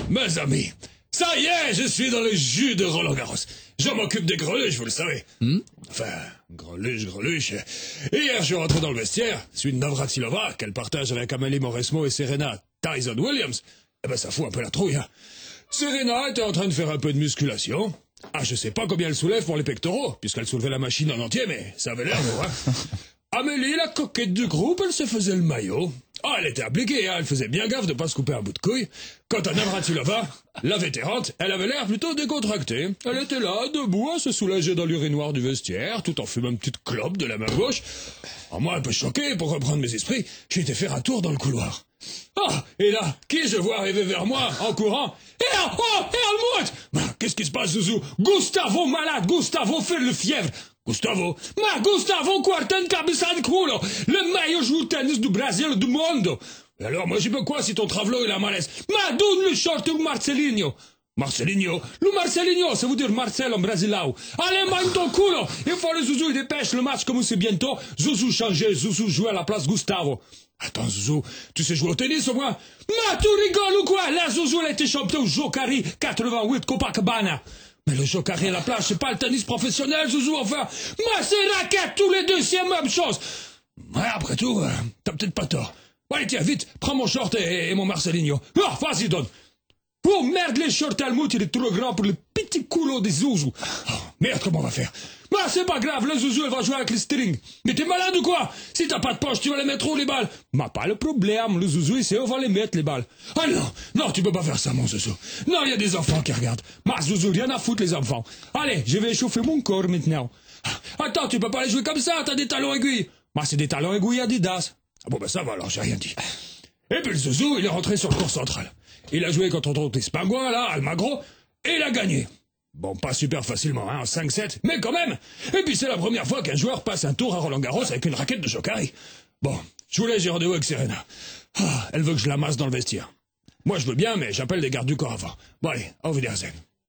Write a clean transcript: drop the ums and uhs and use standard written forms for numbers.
Mes amis, ça y est, je suis dans le jus de Roland Garros. Je m'occupe des greluches, vous le savez. Enfin, greluche. Hier, je suis rentré dans le vestiaire, suite Navratilova, qu'elle partage avec Amélie Mauresmo et Serena Tyson Williams. Eh ben, ça fout un peu la trouille, hein. Serena était en train de faire un peu de musculation. Ah, je sais pas combien elle soulève pour les pectoraux, puisqu'elle soulevait la machine en entier, mais ça avait l'air beau, hein. Amélie, la coquette du groupe, elle se faisait le maillot. Ah, elle était appliquée, hein, elle faisait bien gaffe de pas se couper un bout de couille. Quant à Navratilova, la vétérante, elle avait l'air plutôt décontractée. Elle était là, debout, à se soulager dans l'urinoir du vestiaire, tout en fumant une petite clope de la main gauche. Ah, moi, un peu choqué, pour reprendre mes esprits, j'ai été faire un tour dans le couloir. Ah, et là, qui je vois arriver vers moi, en courant? Helmut! Qu'est-ce qui se passe, Zouzou? Gustavo malade, Gustavo fait le fièvre. Gustavo, Gustavo Quarten cabeça de culo, le meilleur joueur de tennis du Brésil du monde. Et alors, moi, j'y peux quoi si ton travelo il a malaise? Donne le short au Marcelinho. Marcelinho, ça veut dire Marcel en Brasilao. Allez, magne ton culo. Il faut le Zouzou, il dépêche, le match commence bientôt. Zouzou changé, Zouzou joue à la place Gustavo. Attends, Zouzou, tu sais jouer au tennis au moins? Tu rigoles ou quoi? Là, Zouzou, elle a été champion au Jokari 88 Copacabana. Mais le Jokari à la plage, c'est pas le tennis professionnel, Zouzou, enfin. C'est raquette, tous les deux, c'est la même chose. Ouais, après tout, t'as peut-être pas tort. Bon, allez, tiens, vite, prends mon short et mon Marcelinho. Ah, vas-y, donne. Oh, merde, les shorts Helmut, il est trop grand pour le petit culot des Zouzou. Oh, merde, comment on va faire? C'est pas grave, le Zouzou, elle va jouer avec les strings. Mais t'es malade ou quoi? Si t'as pas de poche, tu vas les mettre où, les balles? Pas le problème, le Zouzou, il sait où on va les mettre, les balles. Ah non, tu peux pas faire ça, mon Zouzou. Non, il y a des enfants qui regardent. Zouzou, rien à foutre, les enfants. Allez, je vais échauffer mon corps maintenant. Attends, tu peux pas les jouer comme ça, t'as des talons aiguilles. C'est des talons aiguilles Adidas. Ah bon, ça va alors, j'ai rien dit. Et puis le Zouzou, il est rentré sur le court central. Il a joué contre ton pingouin, là, Almagro, et il a gagné. Bon, pas super facilement, hein, en 5-7, mais quand même. Et puis c'est la première fois qu'un joueur passe un tour à Roland Garros avec une raquette de Jokari. Bon, je vous laisse, j'ai rendez-vous avec Serena. Elle veut que je la masse dans le vestiaire. Moi, je veux bien, mais j'appelle des gardes du corps avant. Bon, allez, au Wiedersehen.